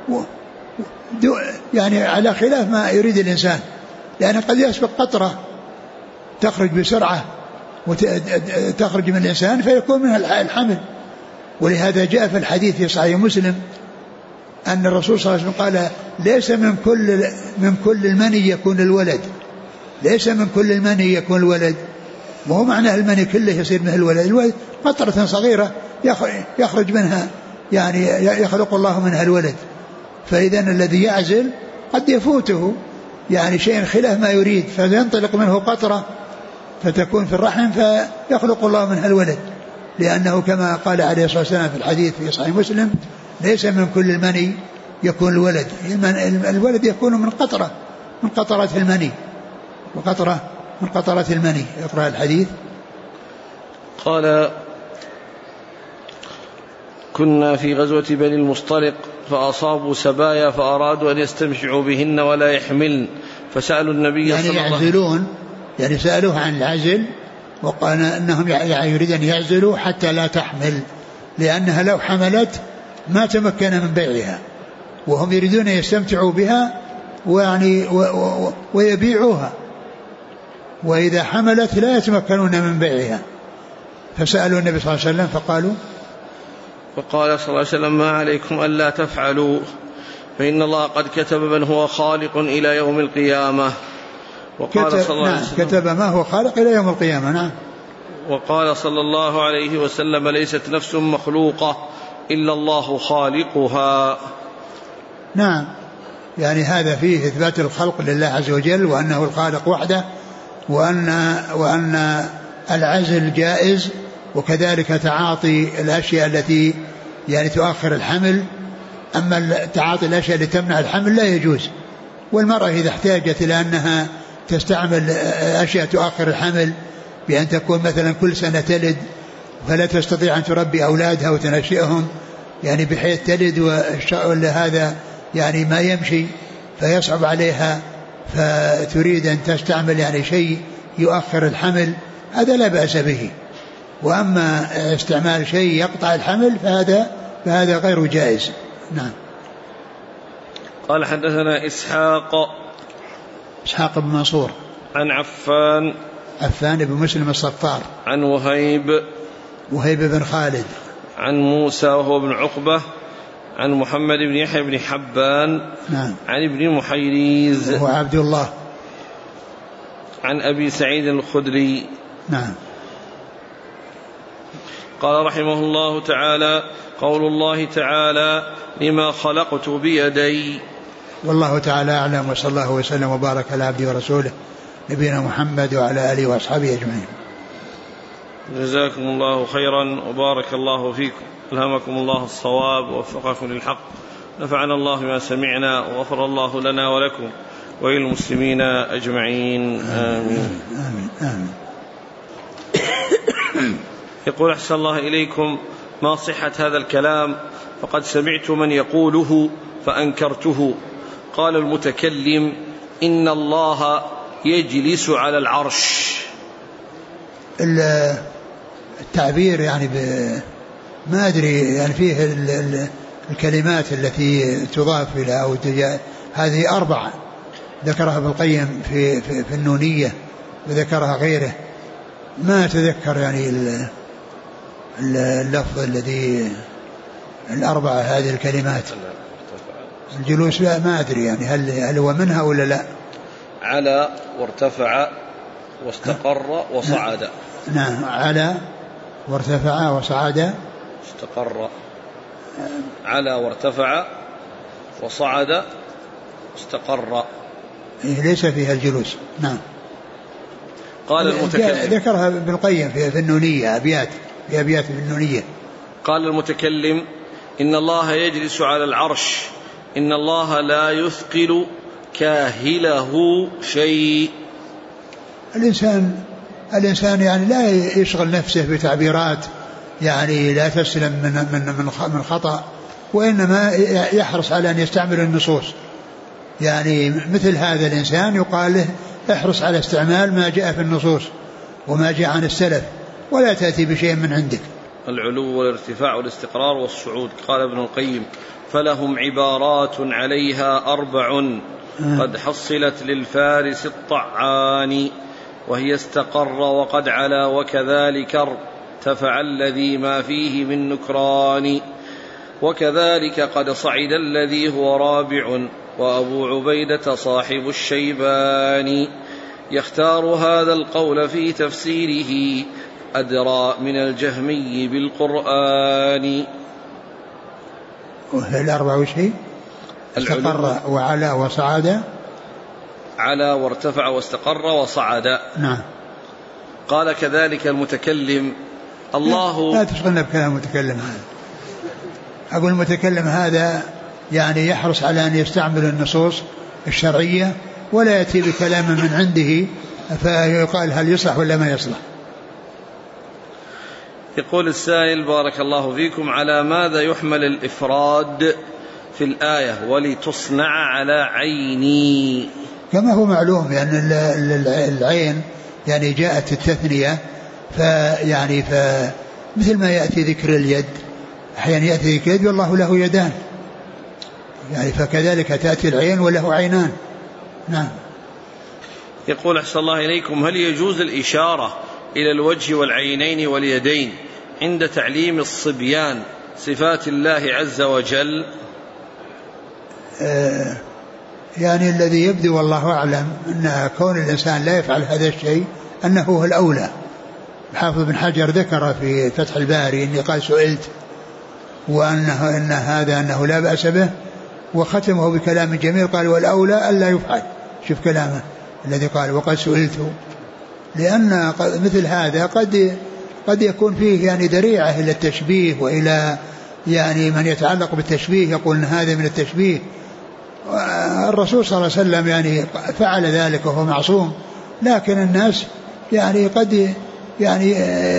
يعني على خلاف ما يريد الإنسان، لأن قد يسبق قطرة تخرج بسرعة وتخرج من الإنسان فيكون منها الحمل. ولهذا جاء في الحديث في صحيح مسلم أن الرسول صلى الله عليه وسلم قال ليس من كل المني يكون الولد، ليس من كل المني يكون الولد، وهو معناه المني كله يصير مثل الولد قطرة صغيرة يخرج منها يعني يخلق الله منها الولد. فإذا الذي يعزل قد يفوته يعني شيء خلاف ما يريد، فينطلق منه قطرة فتكون في الرحم فيخلق الله منها الولد، لأنه كما قال عليه الصلاة والسلام في الحديث في صحيح مسلم ليس من كل المني يكون الولد، الولد يكون من قطرة من قطرات المني، وقطرة من قطرات المني. يقرأ الحديث. قال كنا في غزوة بني المصطلق فأصابوا سبايا فأرادوا أن يستمشعوا بهن ولا يحملن، فسألوا النبي يعني صلى الله عليه وسلم يعني سألوه عن العزل، وقال أنهم يريد أن يعزلوا حتى لا تحمل، لأنها لو حملت ما تمكن من بيعها، وهم يريدون يستمتعوا بها ويعني ويبيعوها. وإذا حملت لا يتمكنون من بيعها. فسألوا النبي صلى الله عليه وسلم فقال صلى الله عليه وسلم ما عليكم ألا تفعلوا فإن الله قد كتب من هو خالق إلى يوم القيامة. وقال صلى الله عليه وسلم كتب ما هو خالق إلى يوم القيامة. نعم. وقال صلى الله عليه وسلم ليست نفس مخلوقة إلا الله خالقها. نعم، يعني هذا فيه إثبات الخلق لله عز وجل وأنه الخالق وحده، وأن العزل جائز، وكذلك تعاطي الأشياء التي يعني تؤخر الحمل. أما تعاطي الأشياء التي تمنع الحمل لا يجوز. والمرأة إذا احتاجت إلى أنها تستعمل أشياء تؤخر الحمل بأن تكون مثلا كل سنة تلد فلا تستطيع أن تربي أولادها وتنشئهم يعني بحيث تلد هذا يعني ما يمشي فيصعب عليها، فتريد أن تستعمل يعني شيء يؤخر الحمل، هذا لا بأس به. وأما استعمال شيء يقطع الحمل فهذا غير جائز. نعم. قال حدثنا إسحاق بن منصور عن عفان بن مسلم الصفار عن وهيب بن خالد عن موسى وهو بن عقبة عن محمد بن يحيى بن حبان نعم عن ابن محيريز وهو عبد الله عن أبي سعيد الخدري. نعم. قال رحمه الله تعالى قول الله تعالى لما خلقت بيدي. والله تعالى أعلم، وصلى الله وسلم وبارك على عبده ورسوله نبينا محمد وعلى آله وأصحابه أجمعين. جزاكم الله خيرا وبارك الله فيكم، ألهمكم الله الصواب ووفقكم للحق، نفعنا الله بما سمعنا وغفر الله لنا ولكم وللمسلمين أجمعين. آمين. آمين. آمين. يقول أحسن الله إليكم ما صحة هذا الكلام؟ فقد سمعت من يقوله فأنكرته. قال المتكلم إن الله يجلس على العرش. التعبير يعني ما أدري يعني فيه الكلمات التي تضاف إلى أو هذه 4 ذكرها ابن القيم في النونية وذكرها غيره، ما أتذكر يعني اللفظ الذي 4 هذه الكلمات. الجلوس لا ما أدري يعني هل هو منها ولا لا. على وارتفع واستقر وصعد. نعم، على وارتفع وصعد استقر. على وارتفع وصعد استقر. ليس فيها الجلوس. نعم. قال المتكلم ذكرها ابن القيم في النونية في أبيات النونية. قال المتكلم إن الله يجلس على العرش، إن الله لا يثقل كاهله شيء. الإنسان يعني لا يشغل نفسه بتعبيرات يعني لا تسلم من خطأ، وإنما يحرص على أن يستعمل النصوص. يعني مثل هذا الإنسان يقال له احرص على استعمال ما جاء في النصوص وما جاء عن السلف، ولا تأتي بشيء من عندك. العلو والارتفاع والاستقرار والصعود. قال ابن القيم فلهم عبارات عليها 4 قد حصلت للفارس الطعان، وهي استقر وقد علا وكذلك ارتفع الذي ما فيه من نكران، وكذلك قد صعد الذي هو رابع، وأبو عبيدة صاحب الشيبان يختار هذا القول في تفسيره أدرى من الجهمي بالقرآن. وهي 4 شيء استقر وعلى وصعد. على وارتفع واستقر وصعد. نعم. قال كذلك المتكلم الله لا تشغلنا بكلام المتكلم هذا. أقول المتكلم هذا يعني يحرص على أن يستعمل النصوص الشرعية ولا يأتي بكلام من عنده فيقال هل يصلح ولا ما يصلح. يقول السائل بارك الله فيكم على ماذا يحمل الإفراد في الآية ولتصنع على عيني؟ كما هو معلوم يعني العين يعني جاءت التثنية فيعني مثل ما يأتي ذكر اليد أحيانا يأتي ذكر اليد والله له يدان يعني فكذلك تأتي العين وله عينان. نعم. يقول أحسن الله إليكم: هل يجوز الإشارة إلى الوجه والعينين واليدين عند تعليم الصبيان صفات الله عز وجل؟ يعني الذي يبدو والله أعلم أن كون الإنسان لا يفعل هذا الشيء أنه هو الأولى. الحافظ بن حجر ذكر في فتح الباري أني قال سئلت، وأنه أنه لا بأس به، وختمه بكلام جميل قال: والأولى ألا يفعل. شوف كلامه الذي قال وقد سئلت، لأن مثل هذا قد يكون فيه يعني ذريعة إلى التشبيه، وإلى يعني من يتعلق بالتشبيه يقول أن هذا من التشبيه. الرسول صلى الله عليه وسلم يعني فعل ذلك وهو معصوم، لكن الناس يعني قد يعني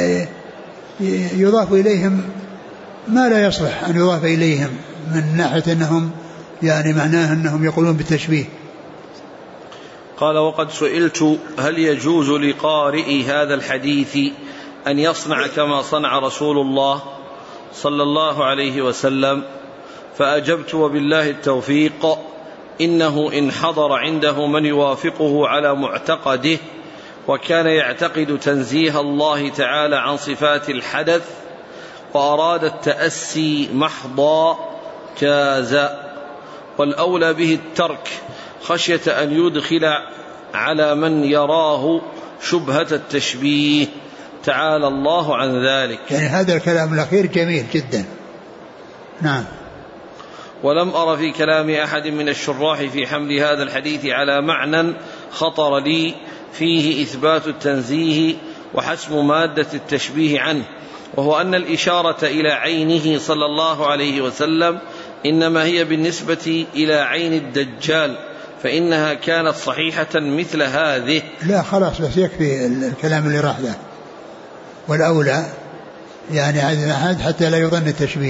يضاف إليهم ما لا يصلح أن يضاف إليهم، من ناحية أنهم يعني معناه أنهم يقولون بالتشبيه. قال: وقد سئلت: هل يجوز لقارئ هذا الحديث أن يصنع كما صنع رسول الله صلى الله عليه وسلم؟ فأجبت: وبالله التوفيق، إنه إن حضر عنده من يوافقه على معتقده وكان يعتقد تنزيه الله تعالى عن صفات الحدث وأراد التأسي محضا جاز، والأولى به الترك خشية أن يدخل على من يراه شبهة التشبيه، تعالى الله عن ذلك. يعني هذا الكلام الأخير جميل جدا. نعم. ولم أر في كلام أحد من الشراح في حمل هذا الحديث على معنى خطر لي فيه إثبات التنزيه وحسم مادة التشبيه عنه، وهو أن الإشارة إلى عينه صلى الله عليه وسلم إنما هي بالنسبة إلى عين الدجال، فإنها كانت صحيحة مثل هذه. لا خلاص، بس يكفي الكلام اللي راح ذا، والأولى يعني هذا حتى لا يظن التشبيه.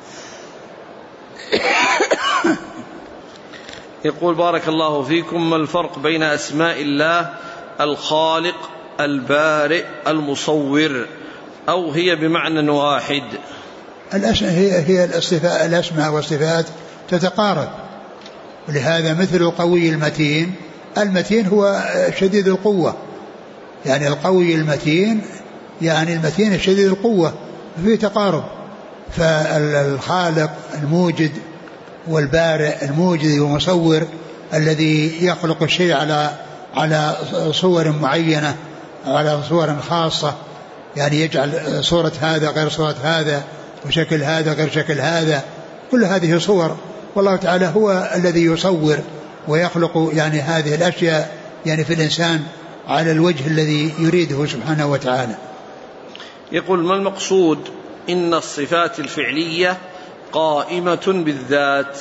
يقول: بارك الله فيكم، ما الفرق بين أسماء الله الخالق البارئ المصور، أو هي بمعنى واحد؟ هي الأسماء والصفات تتقارب، ولهذا مثل القوي المتين. المتين هو شديد القوة، يعني القوي المتين يعني المتين الشديد القوة، فيه تقارب. فالخالق الموجد والبارئ الموجد والمصور الذي يخلق الشيء على صور معينة، على صور خاصة، يعني يجعل صورة هذا غير صورة هذا، وشكل هذا غير شكل هذا، كل هذه صور. والله تعالى هو الذي يصور ويخلق يعني هذه الأشياء يعني في الإنسان على الوجه الذي يريده سبحانه وتعالى. يقول: ما المقصود إن الصفات الفعلية قائمة بالذات؟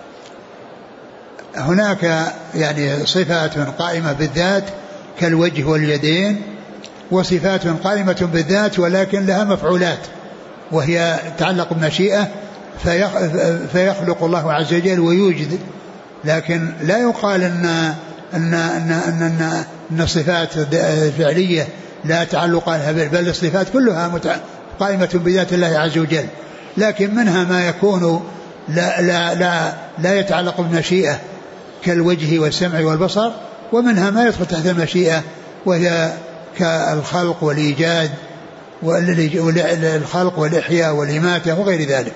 هناك يعني صفات قائمة بالذات كالوجه واليدين، وصفات قائمة بالذات ولكن لها مفعولات، وهي تتعلق بالمشيئة، فيخلق الله عز وجل ويوجد. لكن لا يقال أن الصفات الفعلية لا تعلق لها، بل الصفات كلها قائمة بذات الله عز وجل، لكن منها ما يكون لا يتعلق بالمشيئة كالوجه والسمع والبصر، ومنها ما يدخل تحت المشيئة وهي كالخلق والإيجاد والخلق والإحياء والإماتة وغير ذلك.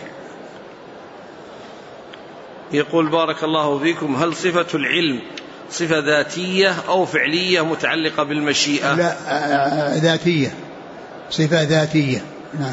يقول: بارك الله فيكم، هل صفة العلم صفة ذاتية أو فعلية متعلقة بالمشيئة؟ لا، ذاتية، صفة ذاتية. نعم.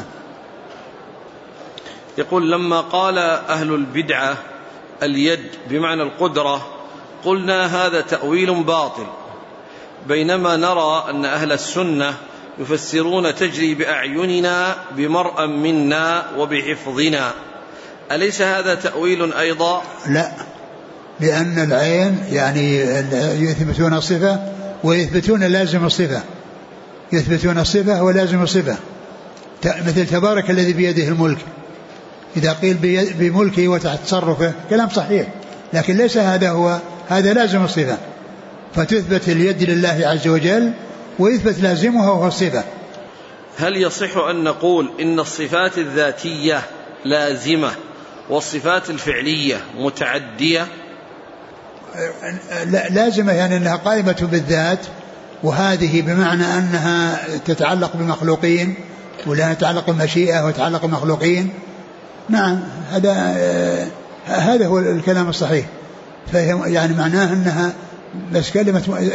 يقول: لما قال أهل البدعة اليد بمعنى القدرة قلنا هذا تأويل باطل، بينما نرى أن أهل السنة يفسرون تجري بأعيننا بمرأ منا وبحفظنا، أليس هذا تأويل أيضا؟ لا، لأن العين يعني يثبتون الصفة ويثبتون لازم الصفة، يثبتون الصفة ولازم الصفة، مثل تبارك الذي بيده الملك، إذا قيل بملكه وتحت تصرفه كلام صحيح، لكن ليس هذا لازم الصفة، فتثبت اليد لله عز وجل ويثبت لازمها وهو الصفة. هل يصح أن نقول إن الصفات الذاتية لازمة والصفات الفعلية متعدية؟ لازمة يعني أنها قائمة بالذات وهذه بمعنى أنها تتعلق بمخلوقين ولا تتعلق بالمشيئة وتتعلق بمخلوقين. نعم هذا هو الكلام الصحيح. يعني معناه أنها بس كلمة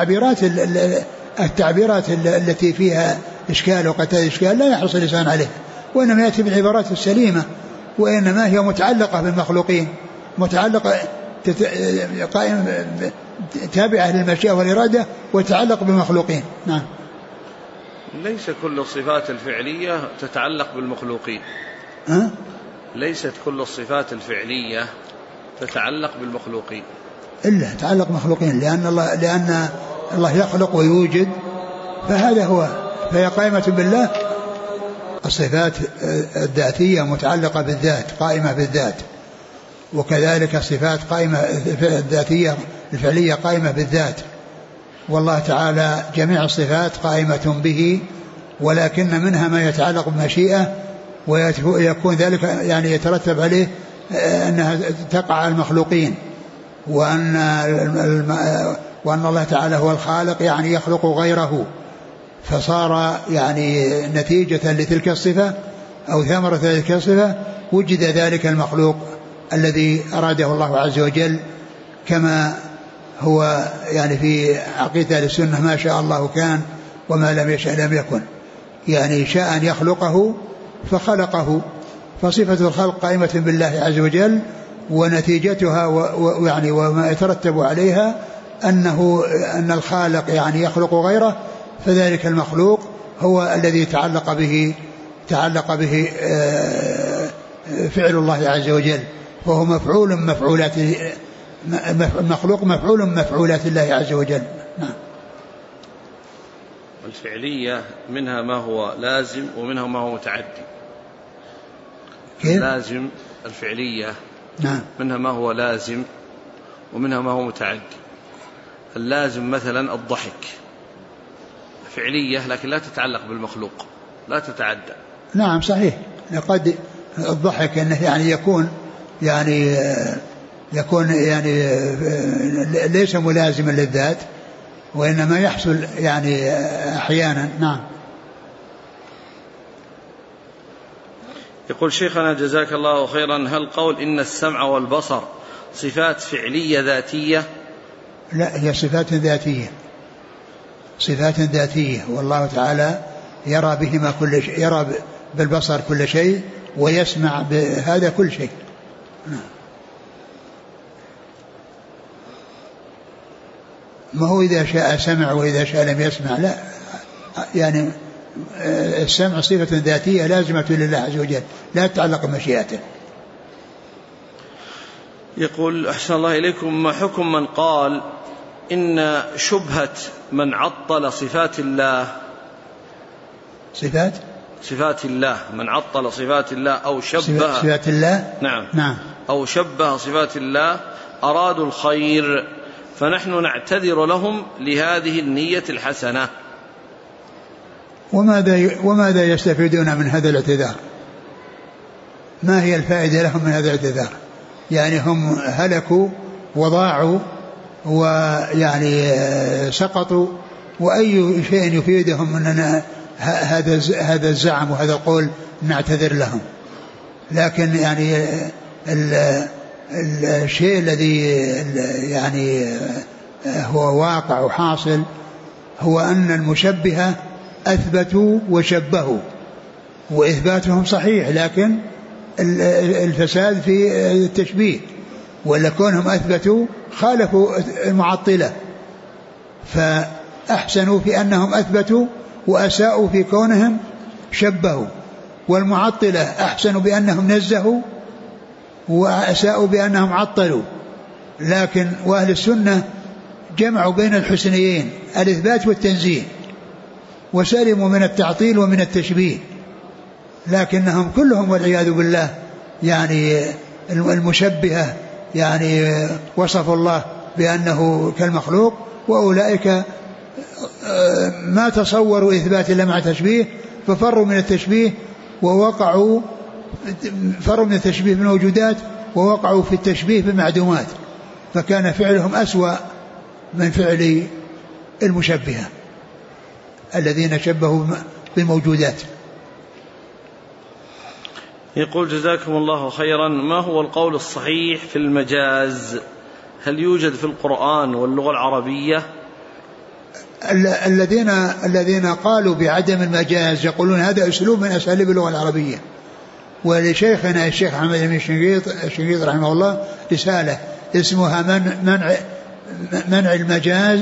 التعبيرات التي فيها إشكال وقد إشكال لا يحرص اللسان عليه، وإنما يأتي بالعبارات السليمة، وإنما هي متعلقة بالمخلوقين، متعلقة قائم تابعة للمشيئة والإرادة وتتعلق بالمخلوقين. نعم. ليس كل الصفات الفعلية تتعلق بالمخلوقين. ليست كل الصفات الفعلية تتعلق بالمخلوقين إلا تتعلق بالمخلوقين، لأن الله يخلق ويوجد، فهذا هو، فهي قائمة بالله. الصفات الذاتية متعلقة بالذات قائمة بالذات، وكذلك الصفات قائمة الذاتية الفعلية قائمة بالذات، والله تعالى جميع الصفات قائمة به، ولكن منها ما يتعلق بالمشيئة ويكون ذلك يعني يترتب عليه أنها تقع على المخلوقين، وأن الله تعالى هو الخالق يعني يخلق غيره، فصار يعني نتيجة لتلك الصفة أو ثمرة لتلك الصفة وجد ذلك المخلوق الذي أراده الله عز وجل، كما هو يعني في عقيدة السنة ما شاء الله كان وما لم يشأ لم يكن، يعني شاء أن يخلقه فخلقه، فصفة الخلق قائمة بالله عز وجل، ونتيجتها يعني وما يترتب عليها أن الخالق يعني يخلق غيره، فذلك المخلوق هو الذي تعلق به فعل الله عز وجل، وهو مخلوق مفعول مفعولات الله عز وجل. نعم. الفعلية منها ما هو لازم ومنها ما هو متعدي. كيف؟ لازم الفعلية نعم. منها ما هو لازم ومنها ما هو متعدي. اللازم مثلا الضحك فعلية لكن لا تتعلق بالمخلوق، لا تتعدى. نعم صحيح. لقد الضحك أنه يعني يكون ليس ملازما للذات، وإنما يحصل يعني أحيانا. نعم. يقول شيخنا جزاك الله خيرا، هل قول إن السمع والبصر صفات فعلية ذاتية؟ لا، هي صفات ذاتية، صفات ذاتية، والله تعالى يرى بهما كل شيء، يرى بالبصر كل شيء ويسمع بهذا كل شيء. ما هو إذا شاء سمع وإذا شاء لم يسمع، لا، يعني السمع صفة ذاتية لازمة لله عز وجل لا تتعلق بمشيئته. يقول أحسن الله إليكم، ما حكم من قال إن شبهة من عطل صفات الله، صفات الله، من عطل صفات الله أو شبه صفات الله، نعم أو شبه صفات الله أرادوا الخير، فنحن نعتذر لهم لهذه النية الحسنة. وماذا يستفيدون من هذا الاعتذار؟ ما هي الفائدة لهم من هذا الاعتذار؟ يعني هم هلكوا وضاعوا ويعني سقطوا، وأي شيء يفيدهم أننا هذا الزعم وهذا القول نعتذر لهم؟ لكن يعني الشيء الذي يعني هو واقع وحاصل هو أن المشبهة أثبتوا وشبهوا، وإثباتهم صحيح، لكن الفساد في التشبيه، ولا كونهم أثبتوا خالفوا المعطلة، فأحسنوا في أنهم أثبتوا وأساءوا في كونهم شبهوا، والمعطلة أحسنوا بأنهم نزهوا وأساءوا بأنهم عطلوا. لكن وأهل السنة جمعوا بين الحسنيين الإثبات والتنزيه، وسلموا من التعطيل ومن التشبيه، لكنهم كلهم والعياذ بالله يعني المشبهة يعني وصفوا الله بأنه كالمخلوق، وأولئك ما تصوروا إثبات إلا مع تشبيه، ففروا من التشبيه ووقعوا فروا من التشبيه بالموجودات ووقعوا في التشبيه بالمعدومات، فكان فعلهم أسوأ من فعل المشبهة الذين شبهوا بالموجودات. يقول جزاكم الله خيرا، ما هو القول الصحيح في المجاز؟ هل يوجد في القرآن واللغة العربية؟ الذين قالوا بعدم المجاز يقولون هذا أسلوب من أساليب اللغة العربية. ولشيخنا الشيخ محمد بن الشنقيط رحمه الله رسالة اسمها منع المجاز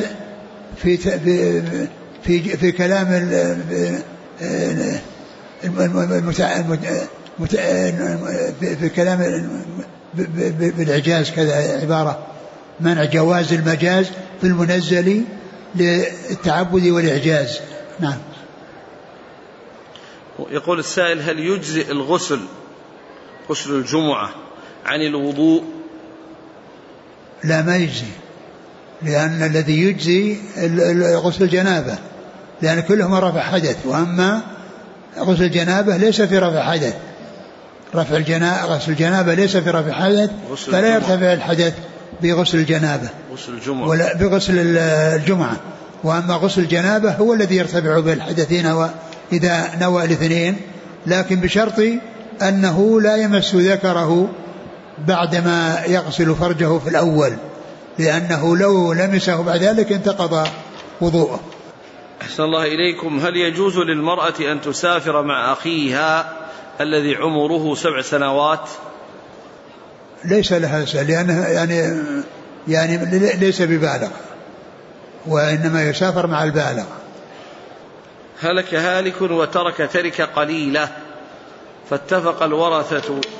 في كلام في كلام بالإعجاز، كذا عبارة منع جواز المجاز في المنزل للتعبد والإعجاز. نعم. يقول السائل، هل يجزئ الغسل غسل الجمعة عن الوضوء؟ لا، ما يجزي، لأن الذي يجزي غسل الجنابة، لأن كلهما رفع حدث، وأما غسل الجنابة ليس في رفع حدث. غسل الجنابة ليس في رفع حدث، فلا يرتفع الحدث بغسل الجنابة ولا بغسل الجمعة. وأما غسل الجنابة هو الذي يرتفع بالحدثين إذا نوى الاثنين، لكن بشرط أنه لا يمس ذكره بعدما يغسل فرجه في الأول، لأنه لو لمسه بعد ذلك انتقض وضوءه. أحسن الله إليكم، هل يجوز للمرأة أن تسافر مع أخيها الذي عمره 7 سنوات؟ ليس لها سهل، لأنه يعني ليس ببالغ، وإنما يسافر مع البالغ. هلك هالك وترك تركة قليلة، فاتفق الورثة